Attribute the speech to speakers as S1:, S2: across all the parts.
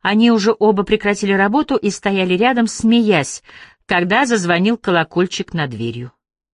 S1: Они уже оба прекратили работу и стояли рядом, смеясь, когда зазвонил колокольчик над дверью.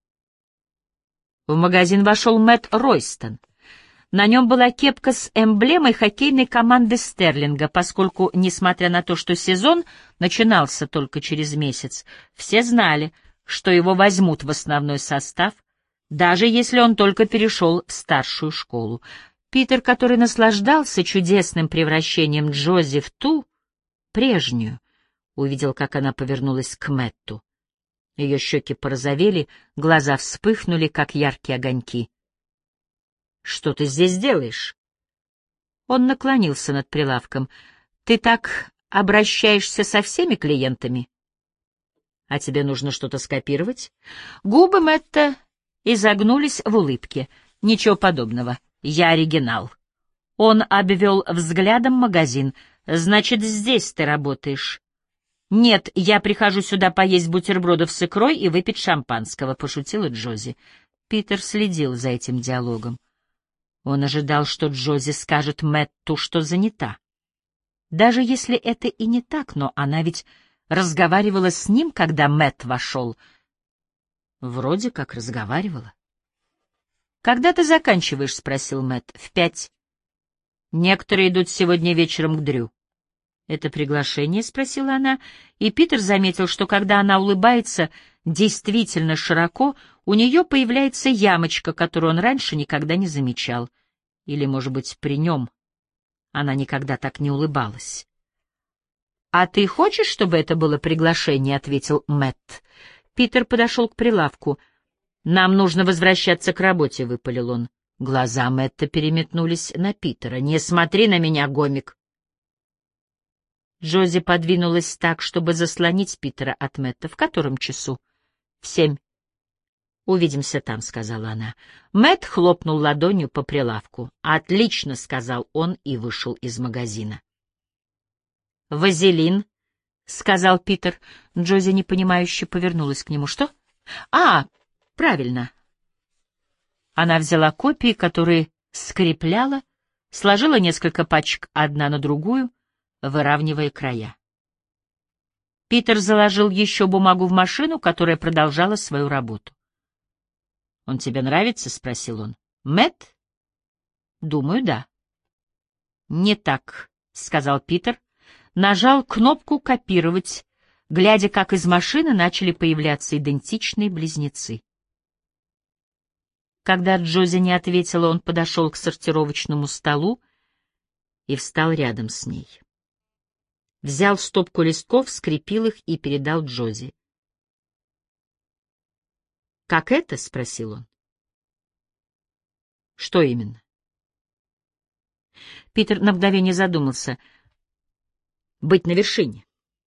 S1: В магазин вошел Мэтт Ройстон. На нем была кепка с эмблемой хоккейной команды Стерлинга, поскольку, несмотря на то, что сезон начинался только через месяц, все знали, что его возьмут в основной состав, даже если он только перешел в старшую школу. Питер, который наслаждался чудесным превращением Джози в ту, прежнюю, увидел, как она повернулась к Мэтту. Ее щеки порозовели, глаза вспыхнули, как яркие огоньки. «Что ты здесь делаешь?» Он наклонился над прилавком. «Ты так обращаешься со всеми клиентами? А тебе нужно что-то скопировать?» Губы Мэтта изогнулись в улыбке. «Ничего подобного. Я оригинал». Он обвел взглядом магазин. «Значит, здесь ты работаешь?» «Нет, я прихожу сюда поесть бутербродов с икрой и выпить шампанского», — пошутила Джози. Питер следил за этим диалогом. Он ожидал, что Джози скажет Мэтту, что занята. Даже если это и не так, но она ведь разговаривала с ним, когда Мэтт вошел. Вроде как разговаривала. «Когда ты заканчиваешь?» — спросил Мэтт. «В 5. Некоторые идут сегодня вечером к Дрю». «Это приглашение?» — спросила она, и Питер заметил, что когда она улыбается действительно широко, у нее появляется ямочка, которую он раньше никогда не замечал. Или, может быть, при нем она никогда так не улыбалась. «А ты хочешь, чтобы это было приглашение?» — ответил Мэтт. Питер подошел к прилавку. «Нам нужно возвращаться к работе», — выпалил он. Глаза Мэтта переметнулись на Питера. «Не смотри на меня, гомик!» Джози подвинулась так, чтобы заслонить Питера от Мэтта. «В котором часу?» «В 7. «Увидимся там», — сказала она. Мэтт хлопнул ладонью по прилавку. «Отлично», — сказал он и вышел из магазина. «Вазелин», — сказал Питер. Джози непонимающе повернулась к нему. «Что?» «А, правильно». Она взяла копии, которые скрепляла, сложила несколько пачек одна на другую, выравнивая края. Питер заложил еще бумагу в машину, которая продолжала свою работу. «Он тебе нравится?» — спросил он. «Мэтт?» «Думаю, да». «Не так», — сказал Питер, нажал кнопку «Копировать», глядя, как из машины начали появляться идентичные близнецы. Когда Джози не ответила, он подошел к сортировочному столу и встал рядом с ней. Взял стопку листков, скрепил их и передал Джози. «Как это?» — спросил он. «Что именно?» Питер на мгновение задумался. «Быть на вершине».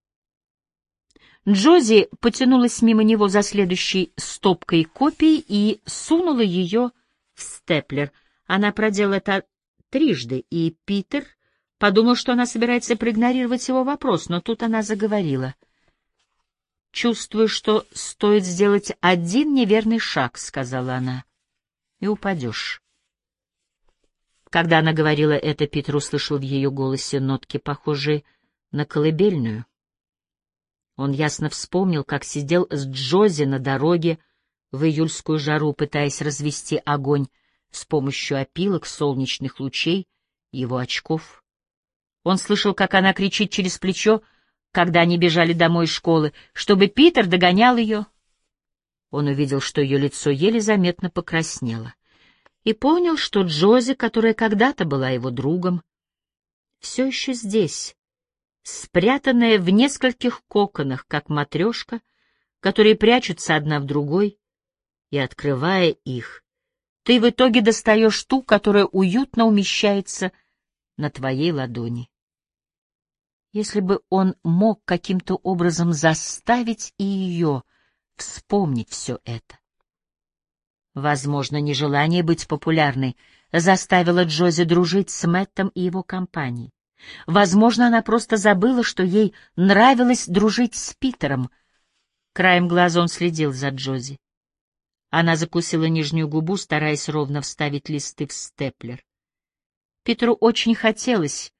S1: Джози потянулась мимо него за следующей стопкой копий и сунула ее в степлер. Она проделала это трижды, и Питер подумал, что она собирается проигнорировать его вопрос, но тут она заговорила. «Чувствую, что стоит сделать один неверный шаг», — сказала она, — «и упадешь». Когда она говорила это, Питер услышал в ее голосе нотки, похожие на колыбельную. Он ясно вспомнил, как сидел с Джози на дороге в июльскую жару, пытаясь развести огонь с помощью опилок, солнечных лучей, его очков. Он слышал, как она кричит через плечо, когда они бежали домой из школы, чтобы Питер догонял ее. Он увидел, что ее лицо еле заметно покраснело, и понял, что Джози, которая когда-то была его другом, все еще здесь, спрятанная в нескольких коконах, как матрешка, которые прячутся одна в другой, и, открывая их, ты в итоге достаешь ту, которая уютно умещается на твоей ладони. Если бы он мог каким-то образом заставить и ее вспомнить все это. Возможно, нежелание быть популярной заставило Джози дружить с Мэттом и его компанией. Возможно, она просто забыла, что ей нравилось дружить с Питером. Краем глаза он следил за Джози. Она закусила нижнюю губу, стараясь ровно вставить листы в степлер. Питеру очень хотелось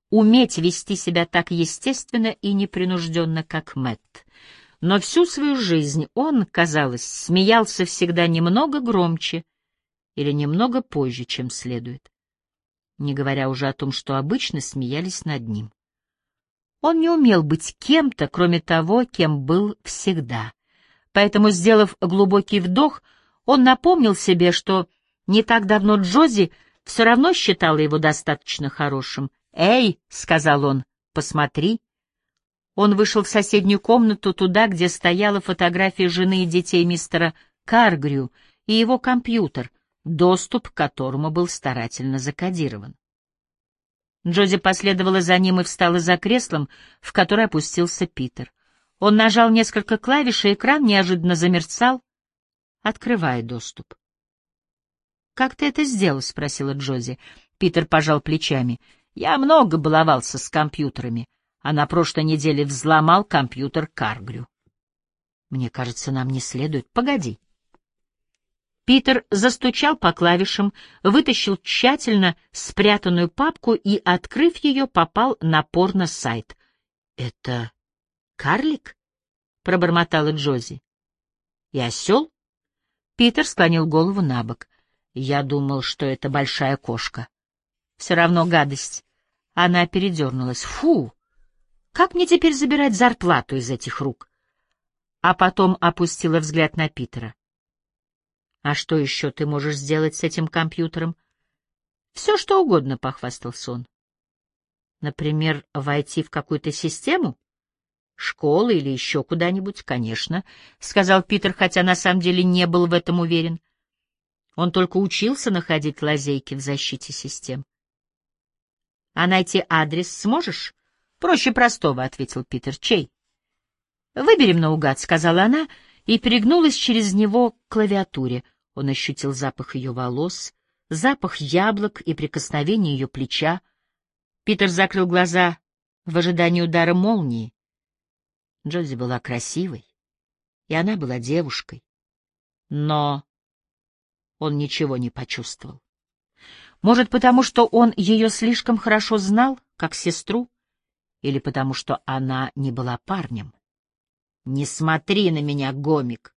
S1: уметь вести себя так естественно и непринужденно, как Мэтт. Но всю свою жизнь он, казалось, смеялся всегда немного громче или немного позже, чем следует, не говоря уже о том, что обычно смеялись над ним. Он не умел быть кем-то, кроме того, кем был всегда. Поэтому, сделав глубокий вдох, он напомнил себе, что не так давно Джози все равно считала его достаточно хорошим. «Эй», — сказал он, — «посмотри». Он вышел в соседнюю комнату, туда, где стояла фотография жены и детей мистера Каргрю и его компьютер, доступ к которому был старательно закодирован. Джози последовала за ним и встала за креслом, в которое опустился Питер. Он нажал несколько клавиш, и экран неожиданно замерцал, открывая доступ. «Как ты это сделал?» — спросила Джози. Питер пожал плечами. «Я много баловался с компьютерами, а на прошлой неделе взломал компьютер Каргрю. Мне кажется, нам не следует. Погоди». Питер застучал по клавишам, вытащил тщательно спрятанную папку и, открыв ее, попал на порно-сайт. «Это карлик?» — пробормотала Джози. «И осел?» Питер склонил голову на бок. «Я думал, что это большая кошка. Все равно гадость». Она передернулась. «Фу! Как мне теперь забирать зарплату из этих рук?» А потом опустила взгляд на Питера. «А что еще ты можешь сделать с этим компьютером?» «Все, что угодно», — похвастался он. «Например, войти в какую-то систему? Школу или еще куда-нибудь?» «Конечно», — сказал Питер, хотя на самом деле не был в этом уверен. Он только учился находить лазейки в защите систем. «А найти адрес сможешь?» «Проще простого», — ответил Питер. «Чей?» «Выберем наугад», — сказала она, и перегнулась через него к клавиатуре. Он ощутил запах ее волос, запах яблок и прикосновение ее плеча. Питер закрыл глаза в ожидании удара молнии. Джози была красивой, и она была девушкой. Но он ничего не почувствовал. Может, потому что он ее слишком хорошо знал, как сестру, или потому что она не была парнем. «Не смотри на меня, гомик!»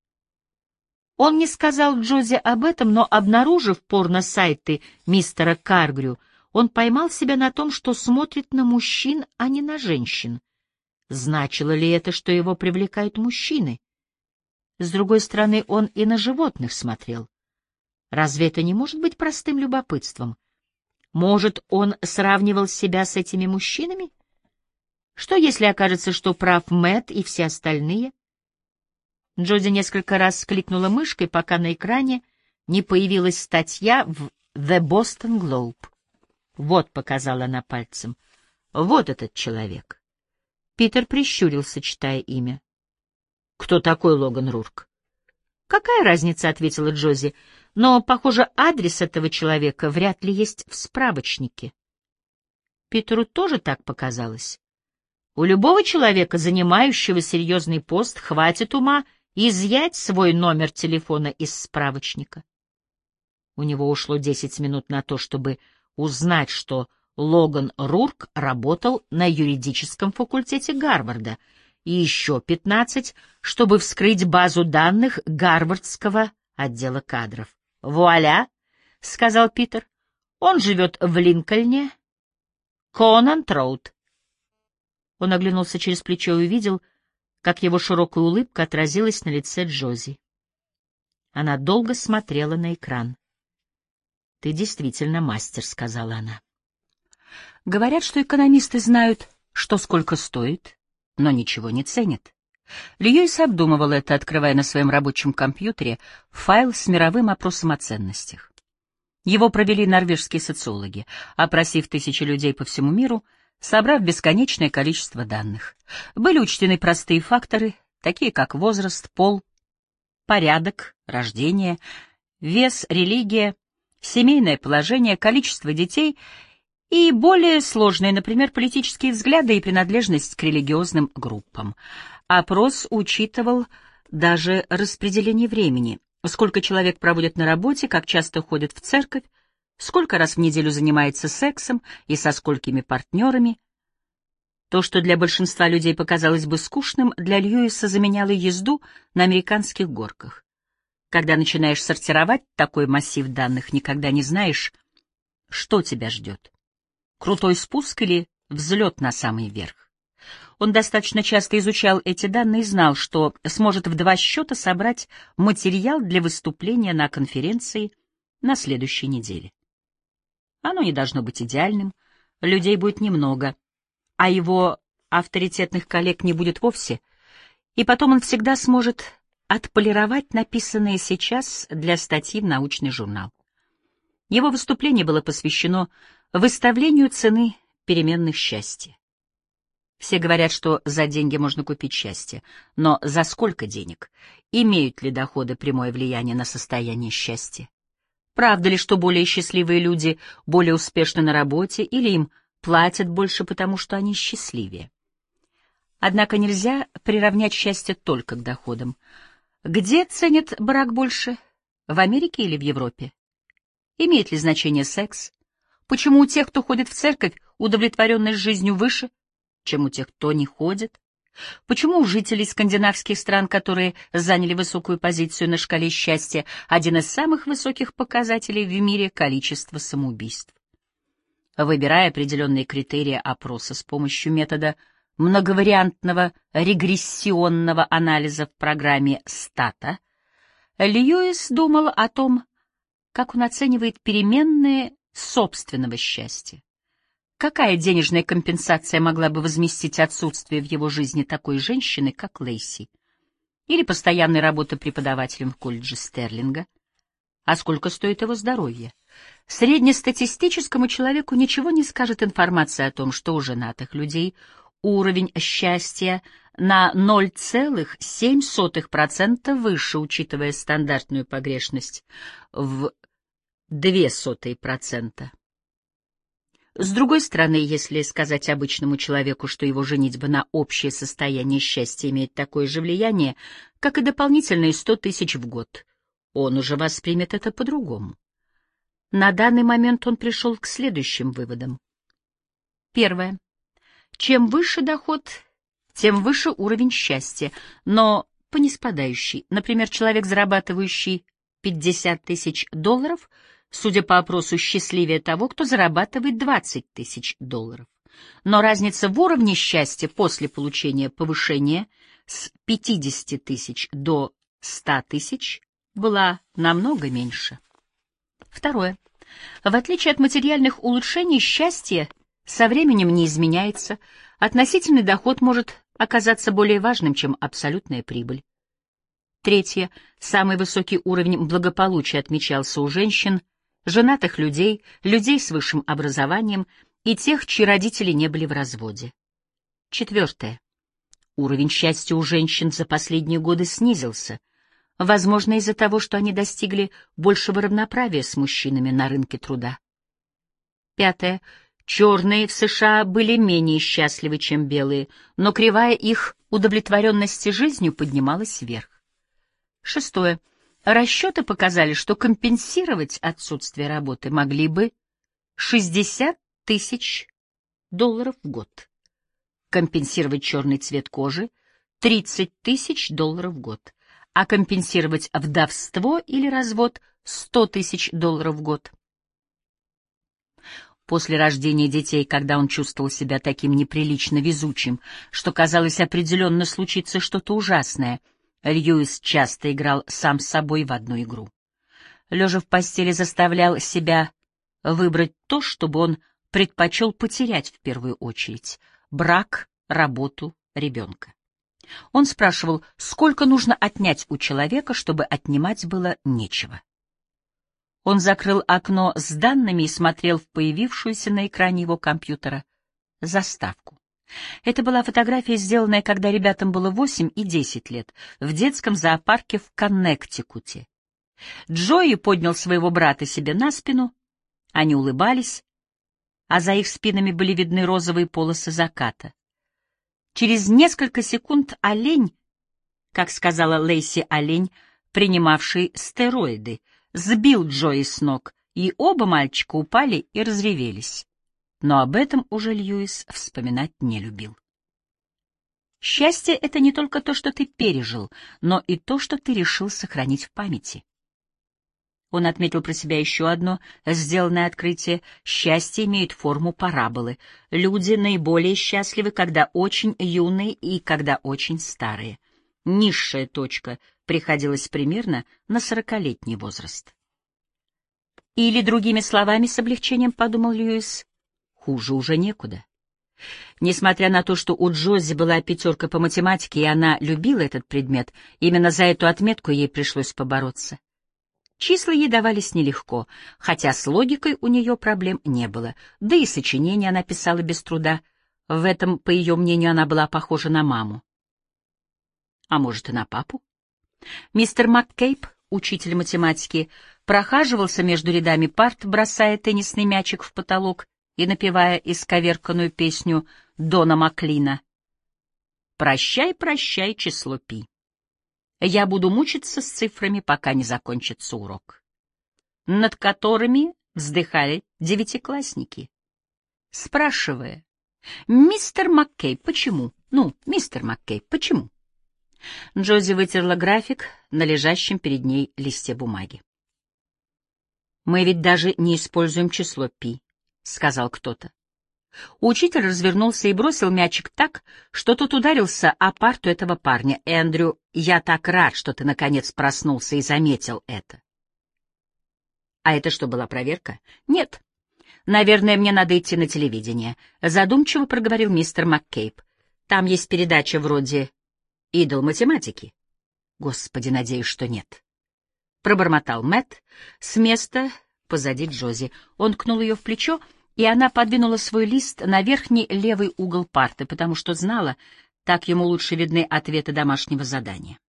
S1: Он не сказал Джози об этом, но, обнаружив порно-сайты мистера Каргрю, он поймал себя на том, что смотрит на мужчин, а не на женщин. Значило ли это, что его привлекают мужчины? С другой стороны, он и на животных смотрел. Разве это не может быть простым любопытством? Может, он сравнивал себя с этими мужчинами? Что, если окажется, что прав Мэтт и все остальные? Джози несколько раз кликнула мышкой, пока на экране не появилась статья в The Boston Globe. «Вот», — показала она пальцем, — «вот этот человек». Питер прищурился, читая имя. «Кто такой Логан Рурк?» «Какая разница?» — ответила Джози. «Но, похоже, адрес этого человека вряд ли есть в справочнике». Питеру тоже так показалось. У любого человека, занимающего серьезный пост, хватит ума изъять свой номер телефона из справочника. У него ушло 10 минут на то, чтобы узнать, что Логан Рурк работал на юридическом факультете Гарварда, и еще 15, чтобы вскрыть базу данных Гарвардского отдела кадров. «Вуаля!» — сказал Питер. «Он живет в Линкольне, Конант-Роуд». Он оглянулся через плечо и увидел, как его широкая улыбка отразилась на лице Джози. Она долго смотрела на экран. «Ты действительно мастер», — сказала она. Говорят, что экономисты знают, что сколько стоит, но ничего не ценят. Льюис обдумывал это, открывая на своем рабочем компьютере файл с мировым опросом о ценностях. Его провели норвежские социологи, опросив тысячи людей по всему миру, собрав бесконечное количество данных. Были учтены простые факторы, такие как возраст, пол, порядок, рождение, вес, религия, семейное положение, количество детей и более сложные, например, политические взгляды и принадлежность к религиозным группам. Опрос учитывал даже распределение времени, сколько человек проводят на работе, как часто ходят в церковь, сколько раз в неделю занимается сексом и со сколькими партнерами. То, что для большинства людей показалось бы скучным, для Льюиса заменяло езду на американских горках. Когда начинаешь сортировать такой массив данных, никогда не знаешь, что тебя ждет. Крутой спуск или взлет на самый верх. Он достаточно часто изучал эти данные и знал, что сможет в 2 счета собрать материал для выступления на конференции на следующей неделе. Оно не должно быть идеальным, людей будет немного, а его авторитетных коллег не будет вовсе, и потом он всегда сможет отполировать написанное сейчас для статьи в научный журнал. Его выступление было посвящено выставлению цены переменных счастья. Все говорят, что за деньги можно купить счастье, но за сколько денег? Имеют ли доходы прямое влияние на состояние счастья? Правда ли, что более счастливые люди более успешны на работе, или им платят больше, потому что они счастливее? Однако нельзя приравнять счастье только к доходам. Где ценят брак больше? В Америке или в Европе? Имеет ли значение секс? Почему у тех, кто ходит в церковь, удовлетворенность жизнью выше, чем у тех, кто не ходит? Почему у жителей скандинавских стран, которые заняли высокую позицию на шкале счастья, один из самых высоких показателей в мире — количество самоубийств? Выбирая определенные критерии опроса с помощью метода многовариантного регрессионного анализа в программе Стата, Льюис думал о том, как он оценивает переменные собственного счастья. Какая денежная компенсация могла бы возместить отсутствие в его жизни такой женщины, как Лейси, или постоянной работы преподавателем в колледже Стерлинга? А сколько стоит его здоровье? Среднестатистическому человеку ничего не скажет информация о том, что у женатых людей уровень счастья на 0,07% выше, учитывая стандартную погрешность в 0,02%. С другой стороны, если сказать обычному человеку, что его женитьба на общее состояние счастья имеет такое же влияние, как и дополнительные 100 тысяч в год, он уже воспримет это по-другому. На данный момент он пришел к следующим выводам. Первое. Чем выше доход, тем выше уровень счастья, но по ниспадающей. Например, человек, зарабатывающий $50 тысяч, судя по опросу, счастливее того, кто зарабатывает $20 тысяч. Но разница в уровне счастья после получения повышения с 50 тысяч до 100 тысяч была намного меньше. Второе. В отличие от материальных улучшений, счастье со временем не изменяется, относительный доход может оказаться более важным, чем абсолютная прибыль. Третье. Самый высокий уровень благополучия отмечался у женщин, женатых людей, людей с высшим образованием и тех, чьи родители не были в разводе. Четвертое. Уровень счастья у женщин за последние годы снизился, возможно, из-за того, что они достигли большего равноправия с мужчинами на рынке труда. Пятое. Черные в США были менее счастливы, чем белые, но кривая их удовлетворенности жизнью поднималась вверх. Шестое. Расчеты показали, что компенсировать отсутствие работы могли бы $60 тысяч в год. Компенсировать черный цвет кожи — $30 тысяч в год. А компенсировать вдовство или развод — $100 тысяч в год. После рождения детей, когда он чувствовал себя таким неприлично везучим, что казалось определенно случится что-то ужасное, Льюис часто играл сам с собой в одну игру. Лежа в постели, заставлял себя выбрать то, чтобы он предпочел потерять в первую очередь — брак, работу, ребенка. Он спрашивал, сколько нужно отнять у человека, чтобы отнимать было нечего. Он закрыл окно с данными и смотрел в появившуюся на экране его компьютера заставку. Это была фотография, сделанная, когда ребятам было 8 и 10 лет, в детском зоопарке в Коннектикуте. Джои поднял своего брата себе на спину, они улыбались, а за их спинами были видны розовые полосы заката. Через несколько секунд олень, как сказала Лейси, олень, принимавший стероиды, сбил Джои с ног и оба мальчика упали и разревелись. Но об этом уже Льюис вспоминать не любил. Счастье — это не только то, что ты пережил, но и то, что ты решил сохранить в памяти. Он отметил про себя еще одно сделанное открытие. Счастье имеет форму параболы. Люди наиболее счастливы, когда очень юные и когда очень старые. Низшая точка приходилась примерно на 40-летний возраст. Или, другими словами, с облегчением подумал Льюис, хуже уже некуда. Несмотря на то, что у Джози была 5 по математике, и она любила этот предмет, именно за эту отметку ей пришлось побороться. Числа ей давались нелегко, хотя с логикой у нее проблем не было, да и сочинения она писала без труда. В этом, по ее мнению, она была похожа на маму. А может, и на папу? Мистер МакКейб, учитель математики, прохаживался между рядами парт, бросая теннисный мячик в потолок и напевая исковерканную песню Дона Маклина. «Прощай, прощай, число пи. Я буду мучиться с цифрами, пока не закончится урок», над которыми вздыхали 9-классники, спрашивая: «Мистер МакКейб, почему? Ну, мистер МакКейб, почему?» Джози вытерла график на лежащем перед ней листе бумаги. «Мы ведь даже не используем число пи», — сказал кто-то. Учитель развернулся и бросил мячик так, что тот ударился о парту этого парня. «Эндрю, я так рад, что ты наконец проснулся и заметил это». «А это что, была проверка?» «Нет. Наверное, мне надо идти на телевидение», — задумчиво проговорил мистер МакКейб. «Там есть передача вроде «Идол математики». «Господи, надеюсь, что нет», — пробормотал Мэтт с места позади Джози. Он ткнул ее в плечо, и она подвинула свой лист на верхний левый угол парты, потому что знала, так ему лучше видны ответы домашнего задания.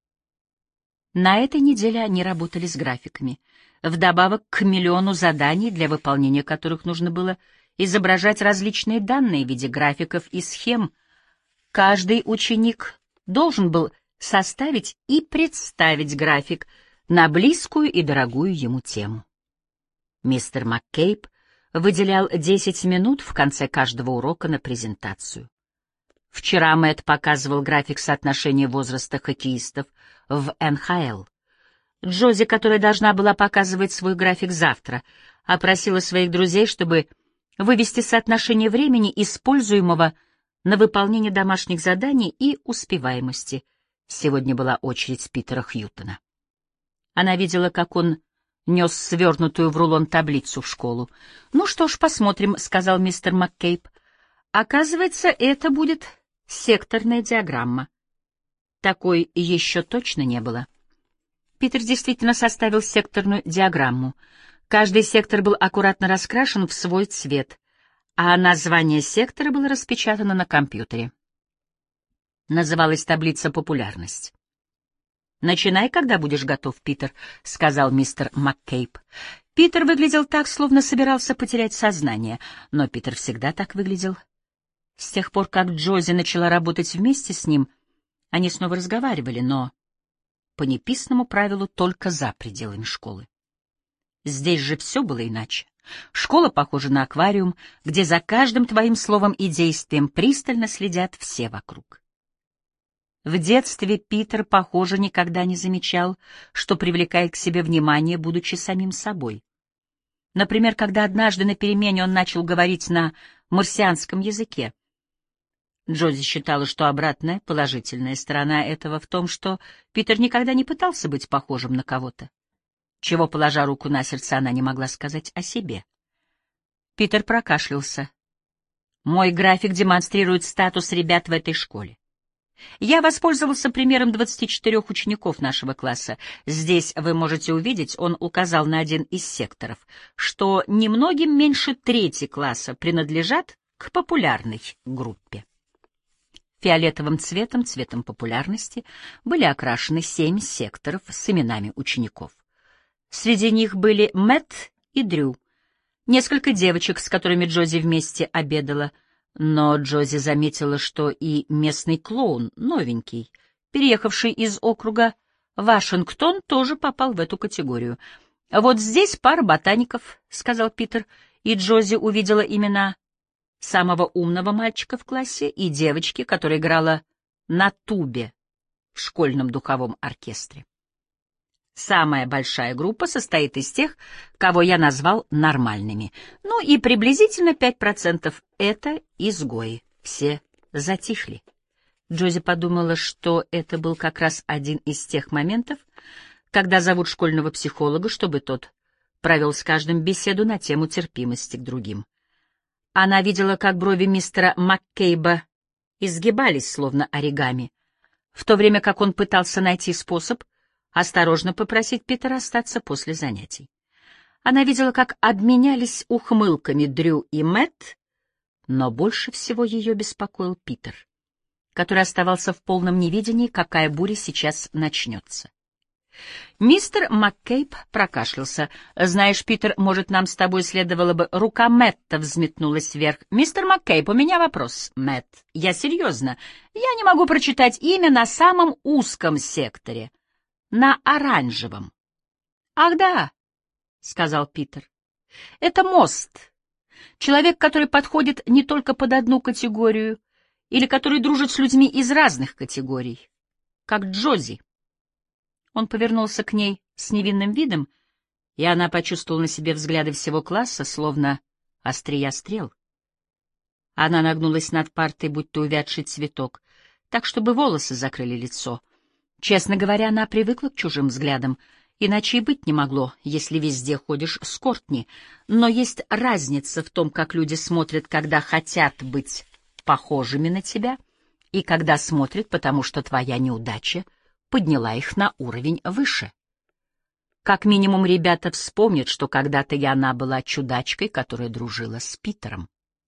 S1: На этой неделе они работали с графиками, вдобавок к миллиону заданий, для выполнения которых нужно было изображать различные данные в виде графиков и схем. Каждый ученик должен был составить и представить график на близкую и дорогую ему тему. Мистер МакКейб выделял 10 минут в конце каждого урока на презентацию. Вчера Мэтт показывал график соотношения возраста хоккеистов в НХЛ. Джози, которая должна была показывать свой график завтра, опросила своих друзей, чтобы вывести соотношение времени, используемого на выполнение домашних заданий, и успеваемости. Сегодня была очередь Питера Хьютона. Она видела, как он нес свернутую в рулон таблицу в школу. «Ну что ж, посмотрим», — сказал мистер МакКейб. «Оказывается, это будет секторная диаграмма. Такой еще точно не было». Питер действительно составил секторную диаграмму. Каждый сектор был аккуратно раскрашен в свой цвет, а название сектора было распечатано на компьютере. Называлась таблица «Популярность». «Начинай, когда будешь готов, Питер», — сказал мистер МакКейб. Питер выглядел так, словно собирался потерять сознание, но Питер всегда так выглядел. С тех пор, как Джози начала работать вместе с ним, они снова разговаривали, но по неписанному правилу только за пределами школы. Здесь же все было иначе. Школа похожа на аквариум, где за каждым твоим словом и действием пристально следят все вокруг. В детстве Питер, похоже, никогда не замечал, что привлекает к себе внимание, будучи самим собой. Например, когда однажды на перемене он начал говорить на марсианском языке. Джози считала, что обратная, положительная сторона этого в том, что Питер никогда не пытался быть похожим на кого-то, чего, положа руку на сердце, она не могла сказать о себе. Питер прокашлялся. «Мой график демонстрирует статус ребят в этой школе. Я воспользовался примером 24 учеников нашего класса. Здесь вы можете увидеть, он указал на один из секторов, что немногим меньше трети класса принадлежат к популярной группе». Фиолетовым цветом, цветом популярности, были окрашены 7 секторов с именами учеников. Среди них были Мэтт и Дрю, несколько девочек, с которыми Джози вместе обедала, но Джози заметила, что и местный клоун, новенький, переехавший из округа Вашингтон, тоже попал в эту категорию. «Вот здесь пара ботаников», — сказал Питер, и Джози увидела имена самого умного мальчика в классе и девочки, которая играла на тубе в школьном духовом оркестре. Самая большая группа состоит из тех, кого я назвал нормальными. Ну и приблизительно 5% — это изгои. Все затихли. Джози подумала, что это был как раз один из тех моментов, когда зовут школьного психолога, чтобы тот провел с каждым беседу на тему терпимости к другим. Она видела, как брови мистера Маккейба изгибались, словно оригами, в то время как он пытался найти способ осторожно попросить Питера остаться после занятий. Она видела, как обменялись ухмылками Дрю и Мэтт, но больше всего ее беспокоил Питер, который оставался в полном неведении, какая буря сейчас начнется. Мистер Маккейб прокашлялся. «Знаешь, Питер, может, нам с тобой следовало бы...» Рука Мэтта взметнулась вверх. «Мистер Маккейб, у меня вопрос, Мэтт. Я серьезно. Я не могу прочитать имя на самом узком секторе. На оранжевом». «Ах, да», — сказал Питер. «Это мост. Человек, который подходит не только под одну категорию, или который дружит с людьми из разных категорий, как Джози». Он повернулся к ней с невинным видом, и она почувствовала на себе взгляды всего класса, словно острия стрел. Она нагнулась над партой, будто увядший цветок, так, чтобы волосы закрыли лицо. Честно говоря, она привыкла к чужим взглядам, иначе и быть не могло, если везде ходишь с Кортни. Но есть разница в том, как люди смотрят, когда хотят быть похожими на тебя, и когда смотрят, потому что твоя неудача подняла их на уровень выше. Как минимум, ребята вспомнят, что когда-то и она была чудачкой, которая дружила с Питером.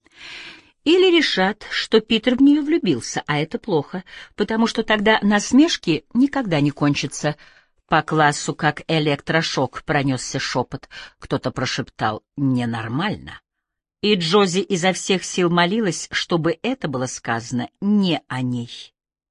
S1: Или решат, что Питер в нее влюбился, а это плохо, потому что тогда насмешки никогда не кончатся. По классу, как электрошок, пронесся шепот. Кто-то прошептал «ненормально». И Джози изо всех сил молилась, чтобы это было сказано не о ней.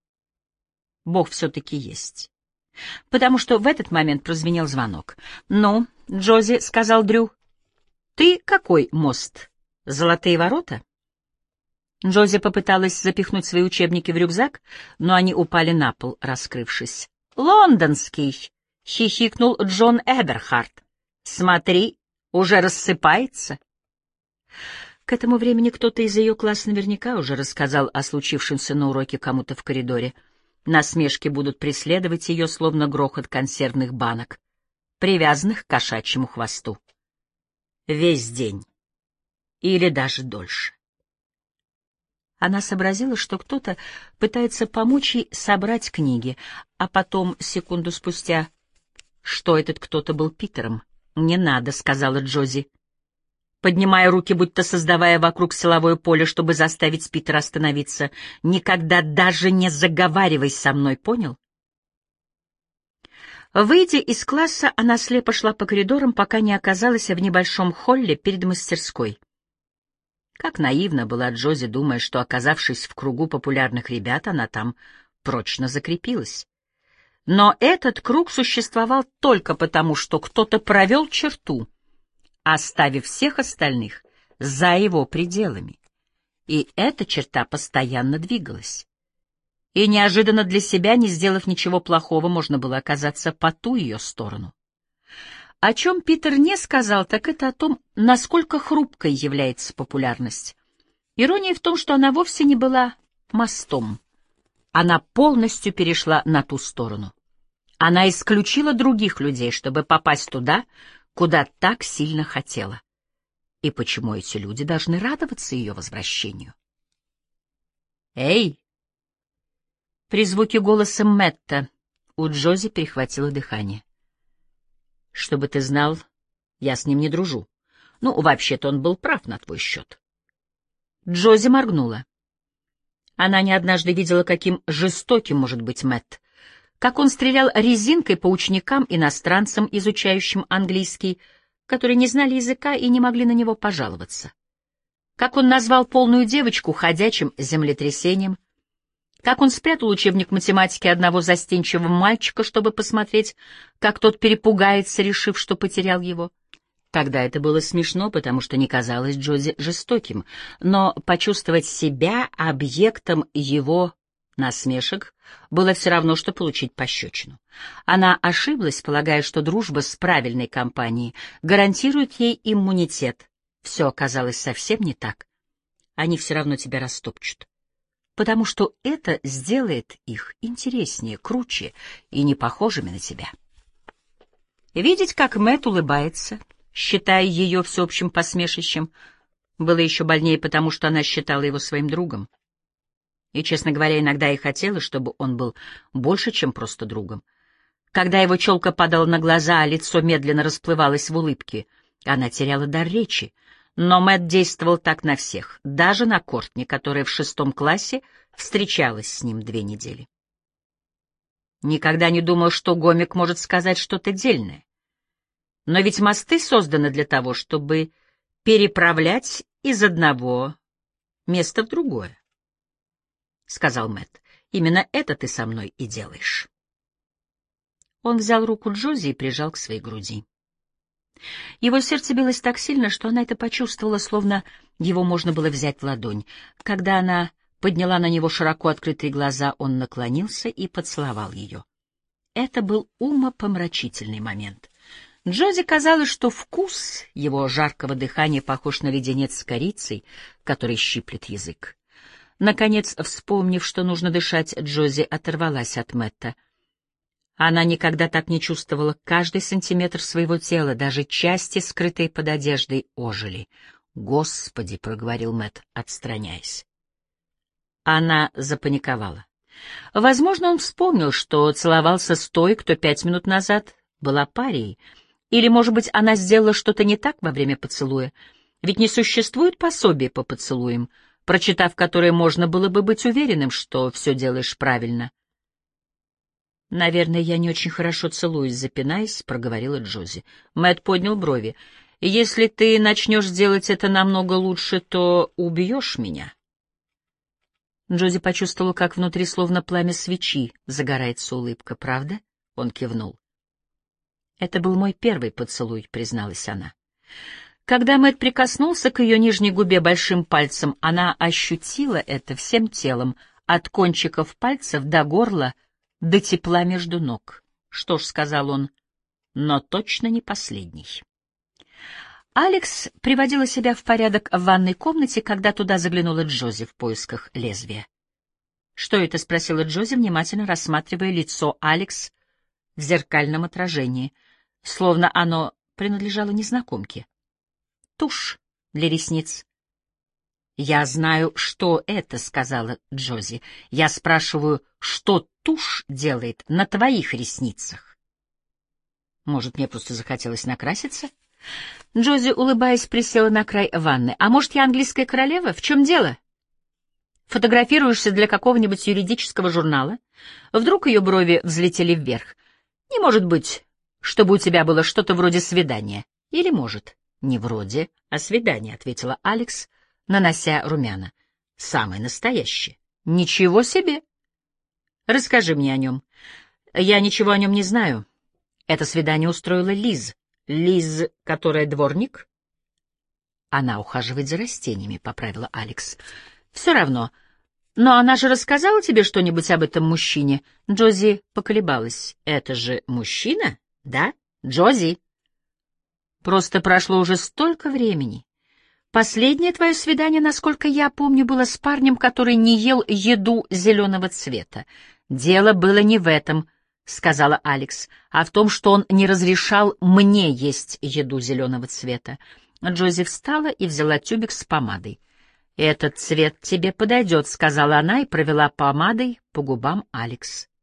S1: Бог все-таки есть. Потому что в этот момент прозвенел звонок. «Ну, Джози», — сказал Дрю, — «ты какой мост? Золотые ворота?» Джози попыталась запихнуть свои учебники в рюкзак, но они упали на пол, раскрывшись. «Лондонский», — хихикнул Джон Эберхарт. «Смотри, уже рассыпается». К этому времени кто-то из ее класса наверняка уже рассказал о случившемся на уроке кому-то в коридоре. Насмешки будут преследовать ее, словно грохот консервных банок, привязанных к кошачьему хвосту. Весь день. Или даже дольше. Она сообразила, что кто-то пытается помочь ей собрать книги, а потом, секунду спустя, что этот кто-то был Питером. «Не надо», — сказала Джози, поднимая руки, будто создавая вокруг силовое поле, чтобы заставить Питера остановиться. «Никогда даже не заговаривай со мной, понял?» Выйдя из класса, она слепо шла по коридорам, пока не оказалась в небольшом холле перед мастерской. Как наивна была Джози, думая, что, оказавшись в кругу популярных ребят, она там прочно закрепилась. Но этот круг существовал только потому, что кто-то провел черту, оставив всех остальных за его пределами. И эта черта постоянно двигалась. И неожиданно для себя, не сделав ничего плохого, можно было оказаться по ту ее сторону. О чем Питер не сказал, так это о том, насколько хрупкой является популярность. Ирония в том, что она вовсе не была мостом. Она полностью перешла на ту сторону. Она исключила других людей, чтобы попасть туда, куда так сильно хотела. И почему эти люди должны радоваться ее возвращению? «Эй!» При звуке голоса Мэтта у Джози перехватило дыхание. «Чтобы ты знал, я с ним не дружу. Ну, вообще-то он был прав на твой счет». Джози моргнула. Она не однажды видела, каким жестоким может быть Мэтт, как он стрелял резинкой по ученикам-иностранцам, изучающим английский, которые не знали языка и не могли на него пожаловаться. Как он назвал полную девочку ходячим землетрясением, Как он спрятал учебник математики одного застенчивого мальчика, чтобы посмотреть, как тот перепугается, решив, что потерял его. Тогда это было смешно, потому что не казалось Джози жестоким, но почувствовать себя объектом его насмешек было все равно, что получить пощечину. Она ошиблась, полагая, что дружба с правильной компанией гарантирует ей иммунитет. Все оказалось совсем не так. Они все равно тебя растопчут, потому что это сделает их интереснее, круче и не похожими на тебя. Видеть, как Мэтт улыбается, считая ее всеобщим посмешищем, было еще больнее, потому что она считала его своим другом. И, честно говоря, иногда и хотела, чтобы он был больше, чем просто другом. Когда его челка падала на глаза, а лицо медленно расплывалось в улыбке, она теряла дар речи. Но Мэтт действовал так на всех, даже на Кортни, которая в 6 классе встречалась с ним 2 недели. Никогда не думал, что гомик может сказать что-то дельное. Но ведь мосты созданы для того, чтобы переправлять из одного места в другое, — сказал Мэтт. Именно это ты со мной и делаешь. Он взял руку Джози и прижал к своей груди. Его сердце билось так сильно, что она это почувствовала, словно его можно было взять в ладонь. Когда она подняла на него широко открытые глаза, он наклонился и поцеловал ее. Это был умопомрачительный момент. Джози казалось, что вкус его жаркого дыхания похож на леденец с корицей, который щиплет язык. Наконец, вспомнив, что нужно дышать, Джози оторвалась от Мэтта. Она никогда так не чувствовала. Каждый сантиметр своего тела, даже части, скрытые под одеждой, ожили. «Господи!» — проговорил Мэтт, отстраняясь. Она запаниковала. Возможно, он вспомнил, что целовался с той, кто 5 минут назад была парией. Или, может быть, она сделала что-то не так во время поцелуя. Ведь не существует пособия по поцелуям, прочитав которое можно было бы быть уверенным, что все делаешь правильно. «Наверное, я не очень хорошо целуюсь, запинаясь», — проговорила Джози. Мэтт поднял брови. «Если ты начнешь делать это намного лучше, то убьешь меня». Джози почувствовала, как внутри, словно пламя свечи, загорается улыбка. «Правда?» — он кивнул. «Это был мой первый поцелуй», — призналась она. Когда Мэтт прикоснулся к ее нижней губе большим пальцем, она ощутила это всем телом, от кончиков пальцев до горла, до тепла между ног. «Что ж», — сказал он, — «но точно не последний». Алекс приводила себя в порядок в ванной комнате, когда туда заглянула Джози в поисках лезвия. «Что это?» — спросила Джози, внимательно рассматривая лицо Алекс в зеркальном отражении, словно оно принадлежало незнакомке. «Тушь для ресниц». «Я знаю, что это», — сказала Джози. «Я спрашиваю, что тушь делает на твоих ресницах?» «Может, мне просто захотелось накраситься?» Джози, улыбаясь, присела на край ванны. «А может, я английская королева? В чем дело? Фотографируешься для какого-нибудь юридического журнала?» Вдруг ее брови взлетели вверх. «Не может быть, чтобы у тебя было что-то вроде свидания. Или может?» «Не вроде, а свидание», — ответила Алекс, нанося румяна. «Самое настоящее». «Ничего себе! Расскажи мне о нем». «Я ничего о нем не знаю. Это свидание устроила Лиз». «Лиз, которая дворник?» «Она ухаживает за растениями», — поправила Алекс. «Все равно. Но она же рассказала тебе что-нибудь об этом мужчине?» Джози поколебалась. «Это же мужчина, да, Джози?» «Просто прошло уже столько времени. Последнее твое свидание, насколько я помню, было с парнем, который не ел еду зеленого цвета. Дело было не в этом», — сказала Алекс, — «а в том, что он не разрешал мне есть еду зеленого цвета». Джози встала и взяла тюбик с помадой. «Этот цвет тебе подойдет», — сказала она и провела помадой по губам Алекс.